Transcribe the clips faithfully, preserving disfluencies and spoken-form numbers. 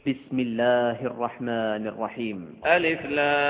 بسم الله الرحمن الرحيم. ألف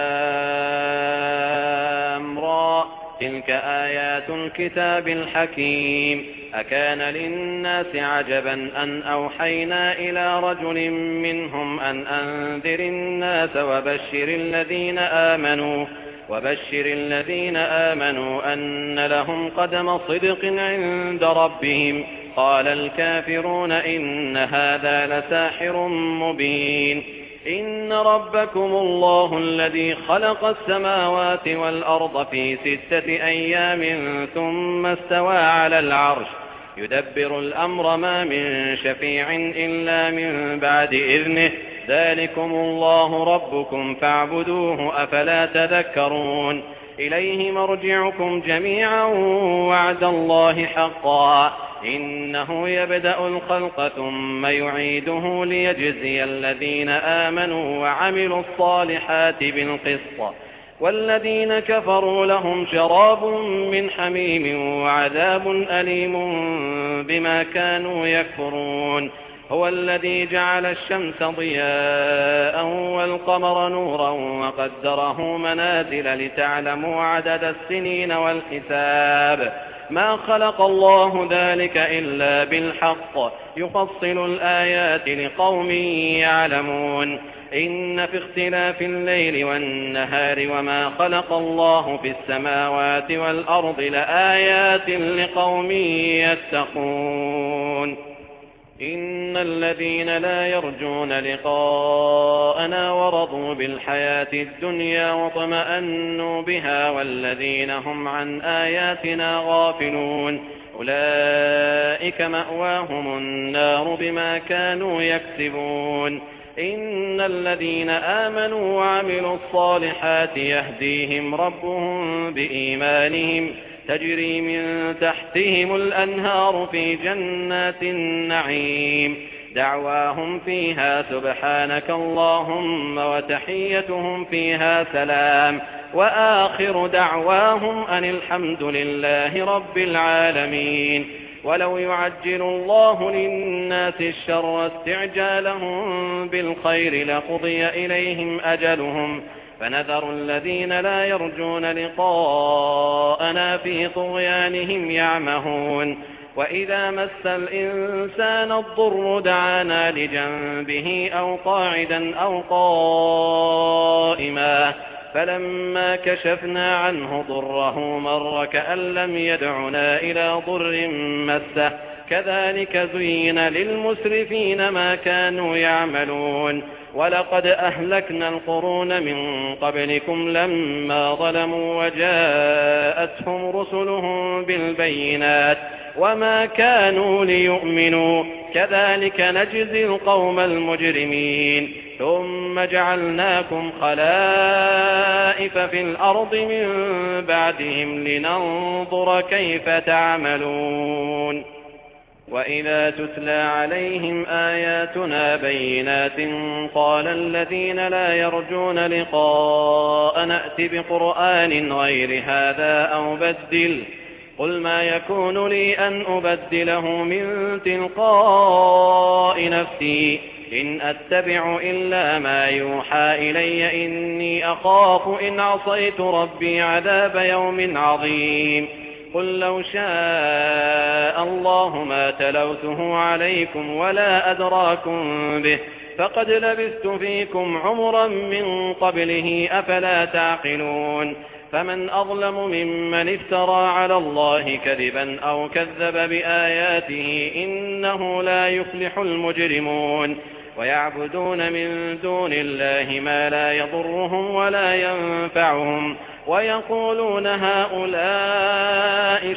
لام را تلك آيات الكتاب الحكيم. أكان للناس عجبا أن أوحينا إلى رجل منهم أن أنذر الناس وبشر الذين آمنوا وبشر الذين آمنوا أن لهم قدم صدق عند ربهم. قال الكافرون إن هذا لساحر مبين. إن ربكم الله الذي خلق السماوات والأرض في ستة أيام ثم استوى على العرش يدبر الأمر ما من شفيع إلا من بعد إذنه. ذلكم الله ربكم فاعبدوه أفلا تذكرون. إليه مرجعكم جميعا وعد الله حقا إنه يبدأ الخلق ثم يعيده ليجزي الذين آمنوا وعملوا الصالحات بالقسط والذين كفروا لهم شراب من حميم وعذاب أليم بما كانوا يكفرون. هو الذي جعل الشمس ضياء والقمر نورا وقدره منازل لتعلموا عدد السنين والحساب. ما خلق الله ذلك إلا بالحق يفصل الآيات لقوم يعلمون. إن في اختلاف الليل والنهار وما خلق الله في السماوات والأرض لآيات لقوم يتقون. إن الذين لا يرجون لقاءنا ورضوا بالحياة الدنيا واطمأنوا بها والذين هم عن آياتنا غافلون أولئك مأواهم النار بما كانوا يكسبون. إن الذين آمنوا وعملوا الصالحات يهديهم ربهم بإيمانهم تجري من تحتهم الأنهار في جنات النعيم. دعواهم فيها سبحانك اللهم وتحيتهم فيها سلام وآخر دعواهم أن الحمد لله رب العالمين. ولو يعجل الله للناس الشر استعجالهم بالخير لقضي إليهم أجلهم فنذر الذين لا يرجون لقاءنا في طغيانهم يعمهون. وإذا مس الإنسان الضر دعانا لجنبه أو قاعدا أو قائما فلما كشفنا عنه ضره مر كأن لم يدعنا إلى ضر مسه. كذلك زين للمسرفين ما كانوا يعملون. ولقد أهلكنا القرون من قبلكم لما ظلموا وجاءتهم رسلهم بالبينات وما كانوا ليؤمنوا كذلك نجزي القوم المجرمين. ثم جعلناكم خلائف في الأرض من بعدهم لننظر كيف تعملون. وإذا تتلى عليهم آياتنا بينات قال الذين لا يرجون لقاء نأت بقرآن غير هذا أو بدل قل ما يكون لي أن أبدله من تلقاء نفسي إن أتبع إلا ما يوحى إلي إني أخاف إن عصيت ربي عذاب يوم عظيم. قل لو شاء الله ما تلوته عليكم ولا أدراكم به فقد لبثت فيكم عمرا من قبله أفلا تعقلون. فمن أظلم ممن افترى على الله كذبا أو كذب بآياته إنه لا يفلح المجرمون. ويعبدون من دون الله ما لا يضرهم ولا ينفعهم ويقولون هؤلاء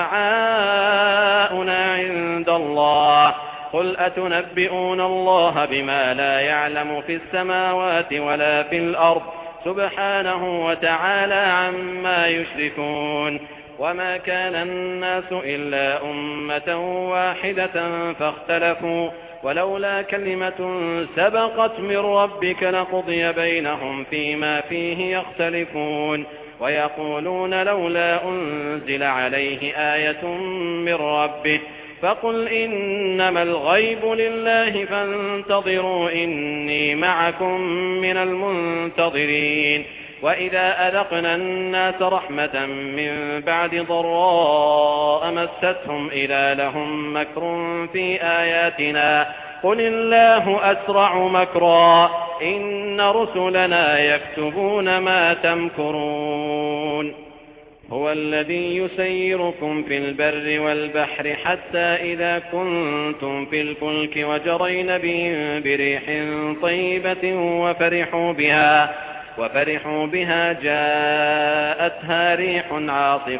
شفعاؤنا عند الله قل أتنبئون الله بما لا يعلم في السماوات ولا في الأرض سبحانه وتعالى عما يشركون. وما كان الناس إلا أمة واحدة فاختلفوا ولولا كلمة سبقت من ربك لقضي بينهم فيما فيه يختلفون. ويقولون لولا أنزل عليه آية من ربه فقل إنما الغيب لله فانتظروا إني معكم من المنتظرين. وإذا أذقنا الناس رحمة من بعد ضراء مستهم إذا لهم مكر في آياتنا قل الله أسرع مكرا إن رسلنا يكتبون ما تمكرون. هو الذي يسيركم في البر والبحر حتى إذا كنتم في الفلك وجرين بهم بريح طيبة وفرحوا بها وفرحوا بها جاءتها ريح عاصف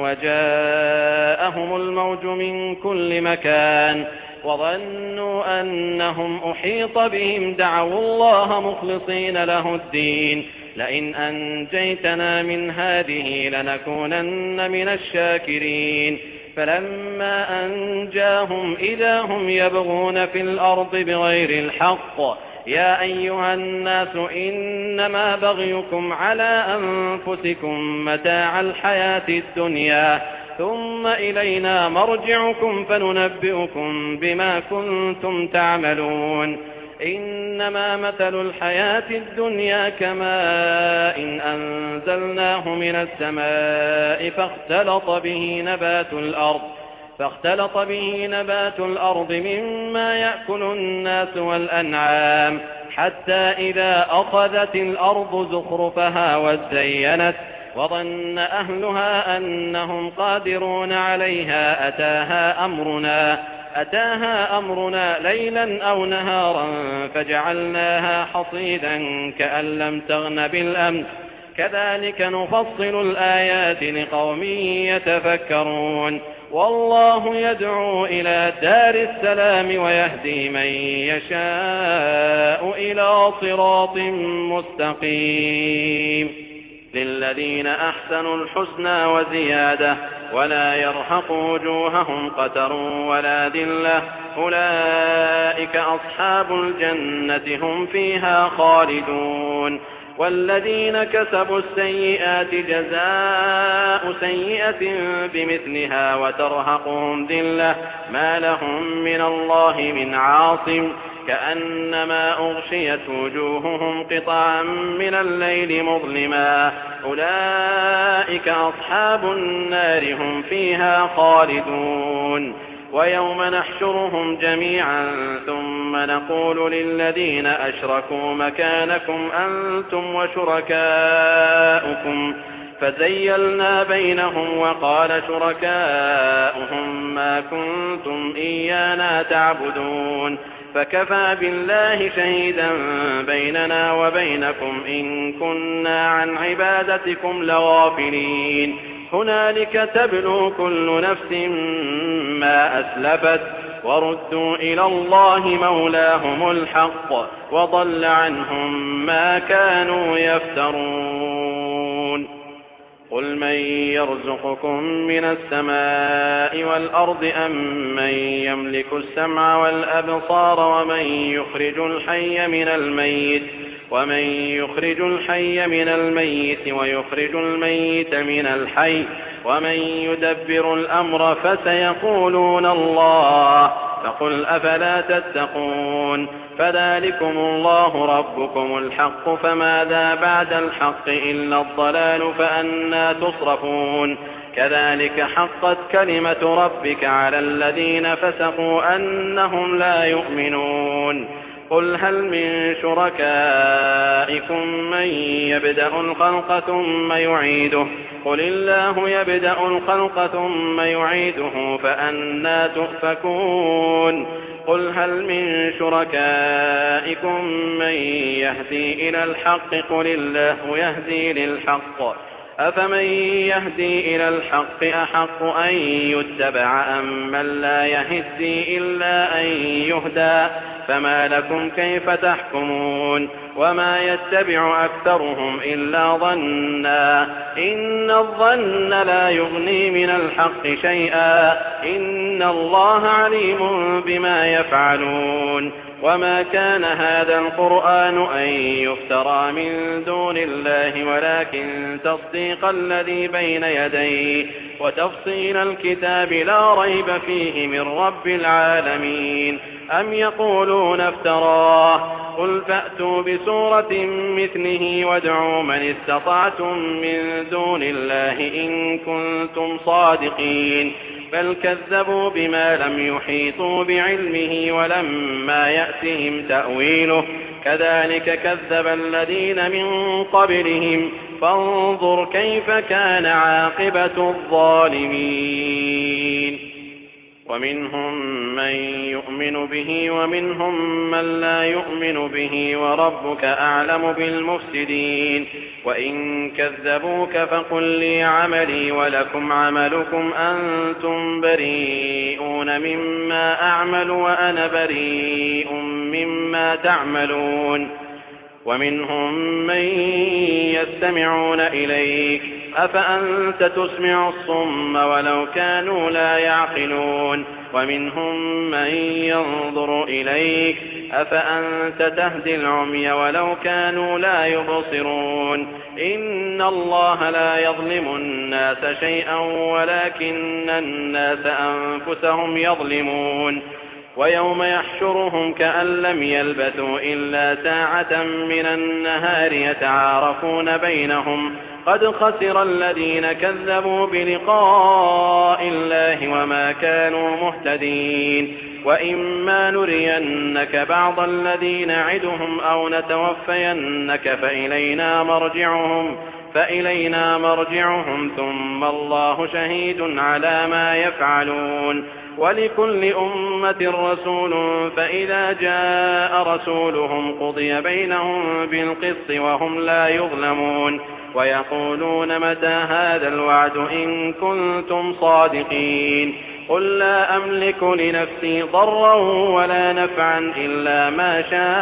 وجاءهم الموج من كل مكان وظنوا أنهم أحيط بهم دعوا الله مخلصين له الدين لئن أنجيتنا من هذه لنكونن من الشاكرين. فلما أنجاهم إذا هم يبغون في الأرض بغير الحق يا أيها الناس إنما بغيكم على أنفسكم متاع الحياة الدنيا ثم إلينا مرجعكم فننبئكم بما كنتم تعملون. إنما مثل الحياة الدنيا كماء إن أنزلناه من السماء فاختلط به نبات الأرض فاختلط به نبات الأرض مما يأكل الناس والأنعام حتى إذا أخذت الأرض زخرفها وزينت وظن أهلها أنهم قادرون عليها أتاها أمرنا أتاها أمرنا ليلا أو نهارا فجعلناها حصيدا كأن لم تغن بالأمس كذلك نفصل الآيات لقوم يتفكرون. والله يدعو إلى دار السلام ويهدي من يشاء إلى صراط مستقيم. للذين أحسنوا الحسنى وزيادة ولا يرهق وجوههم قتر ولا ذلة أولئك أصحاب الجنة هم فيها خالدون. والذين كسبوا السيئات جزاء سيئة بمثلها وترهقهم ذلة ما لهم من الله من عاصم كأنما أغشيت وجوههم قطعا من الليل مظلما أولئك أصحاب النار هم فيها خالدون. ويوم نحشرهم جميعا ثم نقول للذين أشركوا مكانكم أنتم وشركاؤكم فزيلنا بينهم وقال شركاؤهم ما كنتم إيانا تعبدون فكفى بالله شهيدا بيننا وبينكم إن كنا عن عبادتكم لغافلين. هنالك تبلو كل نفس ما أسلفت وردوا إلى الله مولاهم الحق وضل عنهم ما كانوا يفترون. قل من يرزقكم من السماء والأرض أم من يملك السمع والأبصار ومن يخرج الحي من الميت ومن يخرج الحي من الميت ويخرج الميت من الحي ومن يدبر الأمر فسيقولون الله فقل أفلا تتقون. فذلكم الله ربكم الحق فماذا بعد الحق إلا الضلال فأنى تصرفون. كذلك حقت كلمة ربك على الذين فسقوا أنهم لا يؤمنون. قل هل من شركائكم من يبدأ الخلق ثم يعيده قل الله يبدأ الخلق ثم يعيده فأنى تؤفكون. قل هل من شركائكم من يهدي إلى الحق قل الله يهدي للحق أفمن يهدي إلى الحق أحق أن يتبع أم من لا يهدي إلا أن يهدى فما لكم كيف تحكمون. وما يتبع أكثرهم إلا ظنا إن الظن لا يغني من الحق شيئا إن الله عليم بما يفعلون. وما كان هذا القرآن أن يفترى من دون الله ولكن تصديق الذي بين يديه وتفصيل الكتاب لا ريب فيه من رب العالمين. أم يقولون افتراه قل فأتوا بسورة مثله وادعوا من استطعتم من دون الله إن كنتم صادقين بل كذبوا بما لم يحيطوا بعلمه ولما يأتهم تأويله كذلك كذب الذين من قبلهم فانظر كيف كان عاقبة الظالمين. ومنهم من يؤمن به ومنهم من لا يؤمن به وربك أعلم بالمفسدين. وإن كذبوك فقل لي عملي ولكم عملكم أنتم بريئون مما أعمل وأنا بريء مما تعملون. ومنهم من يستمعون إليك أفأنت تسمع الصم ولو كانوا لا يعقلون. ومنهم من ينظر إليك أفأنت تهدي العمي ولو كانوا لا يبصرون. إن الله لا يظلم الناس شيئا ولكن الناس أنفسهم يظلمون. ويوم يحشرهم كأن لم يلبثوا إلا ساعة من النهار يتعارفون بينهم قد خسر الذين كذبوا بلقاء الله وما كانوا مهتدين. وإما نرينك بعض الذي نعدهم أو نتوفينك فإلينا مرجعهم فإلينا مرجعهم ثم الله شهيد على ما يفعلون. ولكل أمة رسول فإذا جاء رسولهم قضي بينهم بالقسط وهم لا يظلمون. ويقولون متى هذا الوعد إن كنتم صادقين قل لا أملك لنفسي ضرا ولا نفعا إلا ما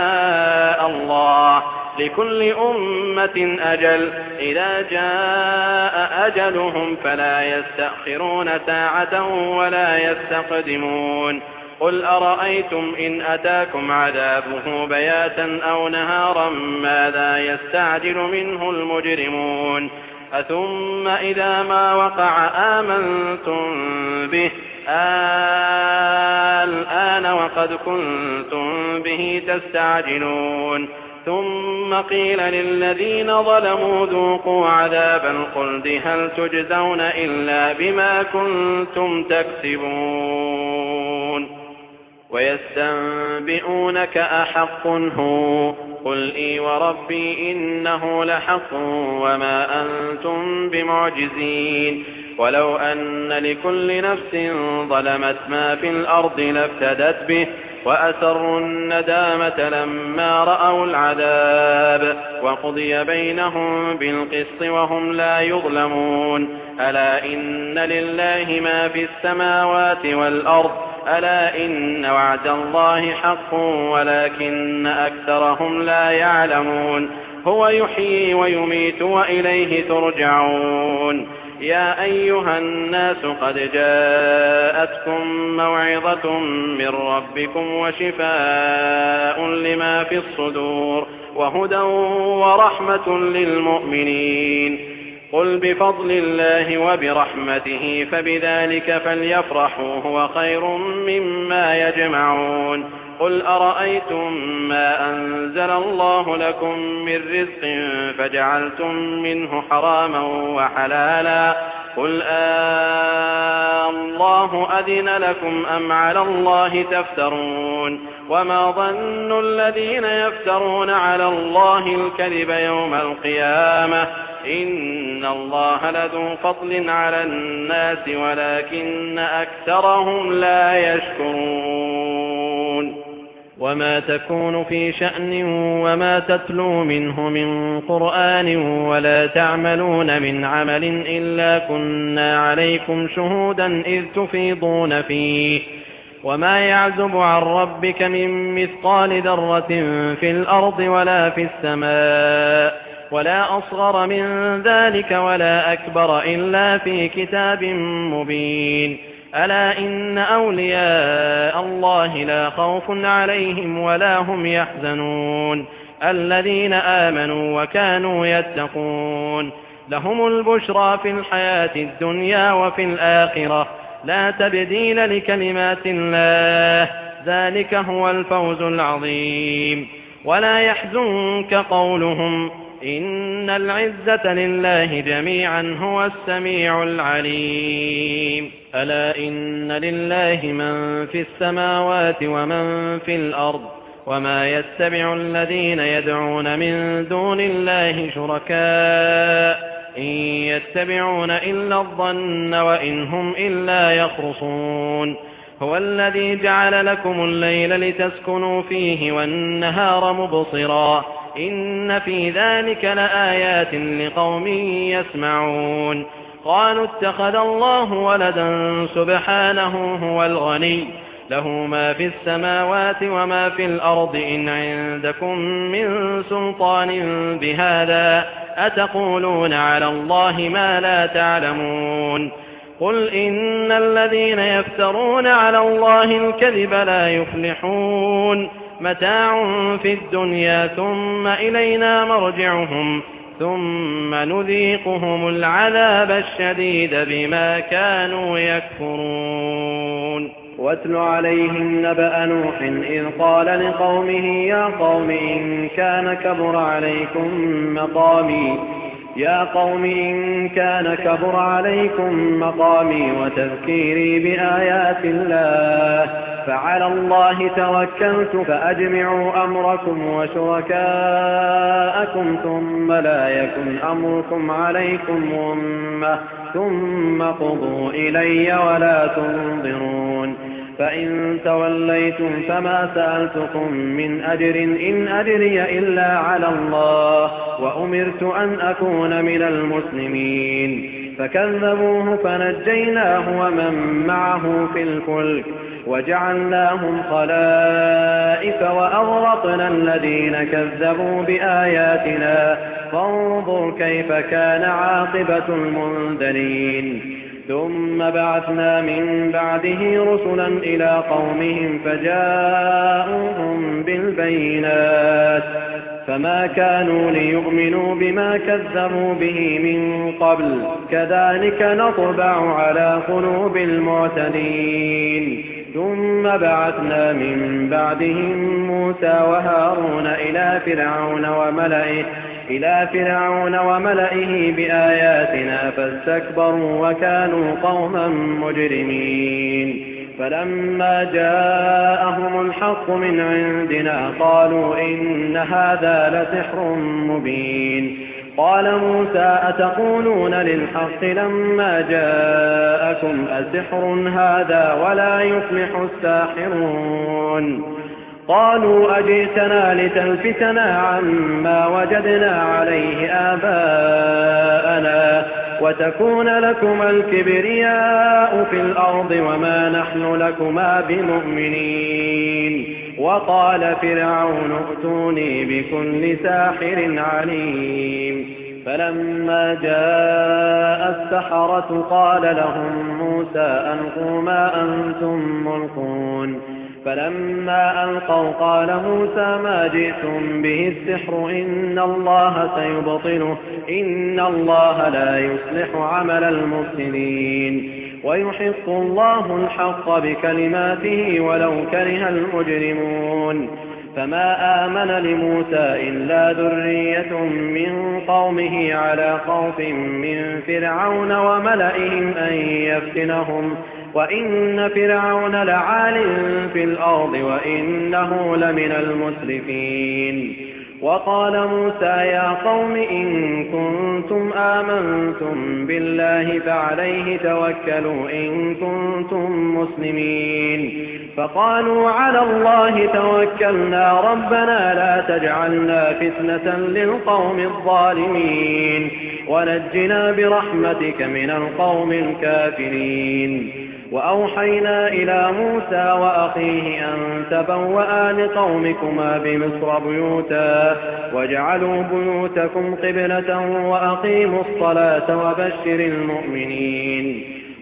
شاء الله لكل أمة أجل إذا جاء أجلهم فلا يستأخرون ساعة ولا يستقدمون. قل أرأيتم إن أتاكم عذابه بياتا أو نهارا ماذا يستعجل منه المجرمون أثم إذا ما وقع آمنتم به الآن وقد كنتم به تستعجلون. ثم قيل للذين ظلموا ذوقوا عذاب الخلد هل تجزون إلا بما كنتم تكسبون. ويستنبئونك أحق هو قل إي وربي إنه لحق وما أنتم بمعجزين. ولو أن لكل نفس ظلمت ما في الأرض لافتدت به وأسروا الندامة لما رأوا العذاب وقضي بينهم بالقسط وهم لا يظلمون. ألا إن لله ما في السماوات والأرض ألا إن وعد الله حق ولكن أكثرهم لا يعلمون. هو يحيي ويميت وإليه ترجعون. يا أيها الناس قد جاءتكم موعظة من ربكم وشفاء لما في الصدور وهدى ورحمة للمؤمنين. قل بفضل الله وبرحمته فبذلك فليفرحوا هو خير مما يجمعون. قل أرأيتم ما أنزل الله لكم من رزق فجعلتم منه حراما وحلالا قل آه الله أذن لكم أم على الله تفترون. وما ظن الذين يفترون على الله الكذب يوم القيامة إن الله لذو فضل على الناس ولكن أكثرهم لا يشكرون. وما تكون في شأن وما تتلو منه من قرآن ولا تعملون من عمل إلا كنا عليكم شهودا إذ تفيضون فيه وما يعزب عن ربك من مثقال ذرة في الأرض ولا في السماء ولا أصغر من ذلك ولا أكبر إلا في كتاب مبين. ألا إن أولياء الله لا خوف عليهم ولا هم يحزنون الذين آمنوا وكانوا يتقون لهم البشرى في الحياة الدنيا وفي الآخرة لا تبديل لكلمات الله ذلك هو الفوز العظيم ولا يحزنك قولهم إن العزة لله جميعا هو السميع العليم ألا إن لله من في السماوات ومن في الأرض وما يتبع الذين يدعون من دون الله شركاء إن يتبعون إلا الظن وإن هم إلا يخرصون هو الذي جعل لكم الليل لتسكنوا فيه والنهار مبصرا إن في ذلك لآيات لقوم يسمعون قالوا اتخذ الله ولدا سبحانه هو الغني له ما في السماوات وما في الأرض إن عندكم من سلطان بهذا أتقولون على الله ما لا تعلمون قل إن الذين يفترون على الله الكذب لا يفلحون متاع في الدنيا ثم إلينا مرجعهم ثم نذيقهم العذاب الشديد بما كانوا يكفرون واتل عليهم نبأ نوح إذ قال لقومه يا قوم إن كان كبر عليكم مقامي يا قوم إن كان كبر عليكم مقامي وتذكيري بآيات الله فعلى الله توكلت فأجمعوا أمركم وشركاءكم ثم لا يكن أمركم عليكم غمة ثم قضوا إلي ولا تنظرون فإن توليتم فما سألتكم من أجر إن أجري إلا على الله وأمرت أن أكون من المسلمين فكذبوه فنجيناه ومن معه في الفلك وجعلناهم خلائف وأغرقنا الذين كذبوا بآياتنا فانظر كيف كان عاقبة المنذرين ثم بعثنا من بعده رسلا إلى قومهم فجاءوهم بالبينات فما كانوا ليؤمنوا بما كذبوا به من قبل كذلك نطبع على قلوب المعتدين ثم بعثنا من بعدهم موسى وهارون إلى فرعون وملئه إلى فرعون وملئه بآياتنا فاستكبروا وكانوا قوما مجرمين فلما جاءهم الحق من عندنا قالوا إن هذا لسحر مبين قال موسى أتقولون للحق لما جاءكم أسحر هذا ولا يفلح الساحرون قالوا أجئتنا لتلفتنا عما وجدنا عليه آباءنا وتكون لكما الكبرياء في الأرض وما نحن لكما بمؤمنين وقال فرعون ائتوني بكل ساحر عليم فلما جاء السحرة قال لهم موسى ألقوا ما أنتم ملقون فلما ألقوا قال موسى ما جئتم به السحر إن الله سيبطله إن الله لا يصلح عمل المفسدين ويحق الله الحق بكلماته ولو كره المجرمون فما آمن لموسى إلا ذرية من قومه على خوف من فرعون وملئهم أن يفتنهم وإن فرعون لعال في الأرض وإنه لمن المسرفين وقال موسى يا قوم إن كنتم آمنتم بالله فعليه توكلوا إن كنتم مسلمين فقالوا على الله توكلنا ربنا لا تجعلنا فتنة للقوم الظالمين ونجنا برحمتك من القوم الكافرين وأوحينا إلى موسى وأخيه أن تبوأ لقومكما بمصر بيوتا واجعلوا بيوتكم قبلة وأقيموا الصلاة وبشر المؤمنين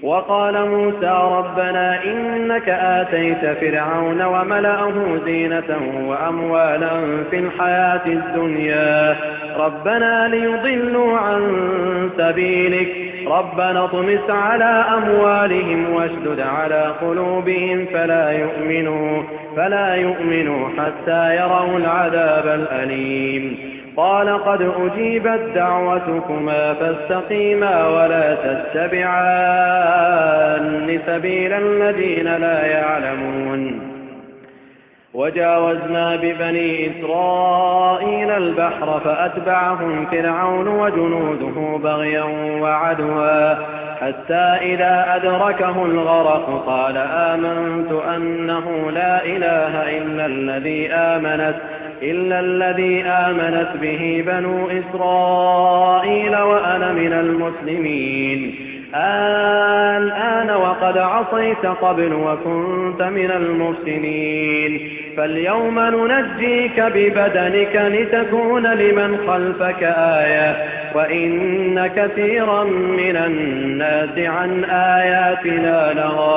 وقال موسى ربنا إنك آتيت فرعون وملأه زينة وأموالا في الحياة الدنيا ربنا ليضلوا عن سبيلك ربنا اطمس على أموالهم واشدد على قلوبهم فلا يؤمنوا, فلا يؤمنوا حتى يروا العذاب الأليم قال قد أجيبت دعوتكما فاستقيما ولا تتبعان سبيل الذين لا يعلمون وجاوزنا ببني إسرائيل البحر فأتبعهم فرعون وجنوده بغيا وعدوا حتى إذا أدركه الغرق قال آمنت أنه لا إله إلا الذي آمنت إلا الذي آمنت به بنو إسرائيل وأنا من المسلمين الآن وقد عصيت قبل وكنت من المفسدين فاليوم ننجيك ببدنك لتكون لمن خلفك آية وإن كثيرا من الناس عن آياتنا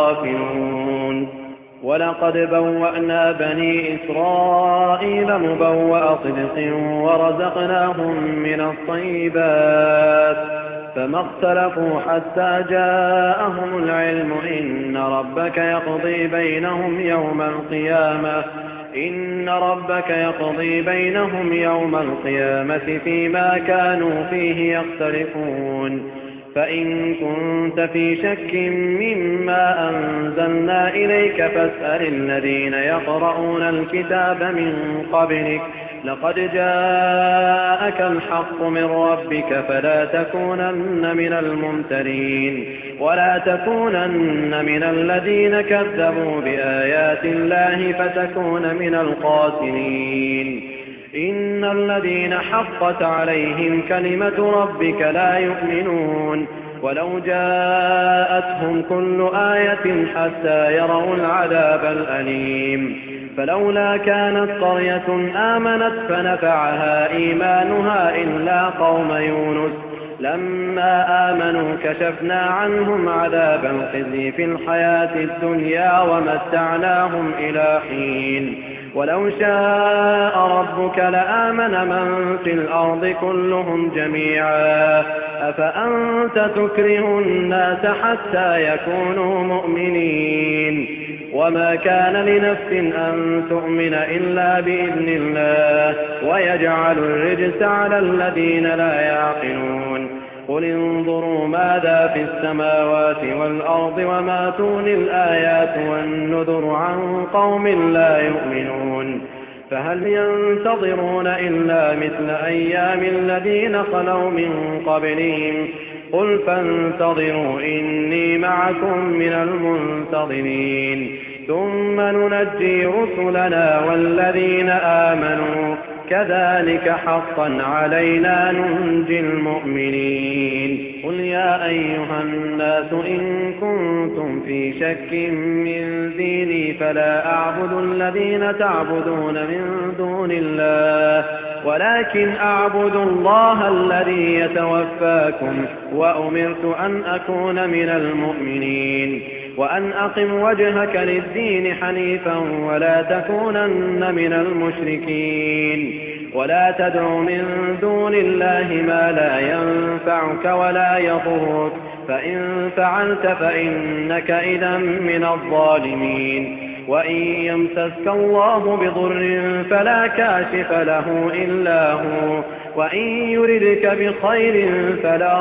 لغافلون ولقد بوأنا بني إسرائيل مبوأ صدق ورزقناهم من الطيبات فما اختلفوا حتى جاءهم العلم إن ربك يقضي بينهم يوم القيامة إن ربك يقضي بينهم يوم القيامة فيما كانوا فيه يختلفون فإن كنت في شك مما أنزلنا إليك فاسأل الذين يقرؤون الكتاب من قبلك لقد جاءك الحق من ربك فلا تكونن من الممترين ولا تكونن من الذين كذبوا بآيات الله فتكون من الخاسرين إن الذين حقت عليهم كلمة ربك لا يؤمنون ولو جاءتهم كل آية حتى يروا العذاب الأليم فلولا كانت قرية آمنت فنفعها إيمانها إلا قوم يونس لما آمنوا كشفنا عنهم عذاب الخزي في الحياة الدنيا ومتعناهم إلى حين ولو شاء ربك لآمن من في الأرض كلهم جميعا أفأنت تكره الناس حتى يكونوا مؤمنين وما كان لنفس أن تؤمن إلا بإذن الله ويجعل الرجس على الذين لا يعقلون قل انظروا ماذا في السماوات والأرض وما تغني الآيات والنذر عن قوم لا يؤمنون فهل ينتظرون إلا مثل أيام الذين خلوا من قبلهم قل فانتظروا إني معكم من المنتظرين ثم ننجي رسلنا والذين آمنوا كذلك حقا علينا ننجي المؤمنين قل يا أيها الناس إن كنتم في شك من ديني فلا أعبد الذين تعبدون من دون الله ولكن أعبد الله الذي يتوفاكم وأمرت أن أكون من المؤمنين وأن أقم وجهك للدين حنيفا ولا تكونن من المشركين ولا تدع من دون الله ما لا ينفعك ولا يضرك فإن فعلت فإنك إذا من الظالمين وإن يمسسك الله بضر فلا كاشف له إلا هو وإن يردك بخير فلا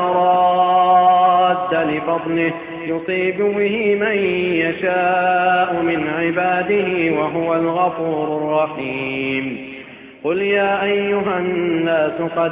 راد لفضله يصيب به من يشاء من عباده وهو الغفور الرحيم قل يا أيها الناس قد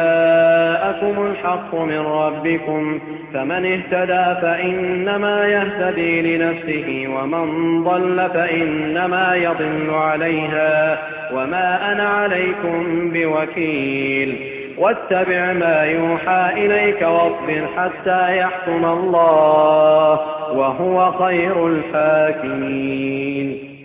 جاءكم الحق من ربكم فمن اهتدى فإنما يهتدي لنفسه ومن ضل فإنما يضل عليها وما أنا عليكم بوكيل واتبع ما يوحى إليك واصبر حتى يحكم الله وهو خير الحاكمين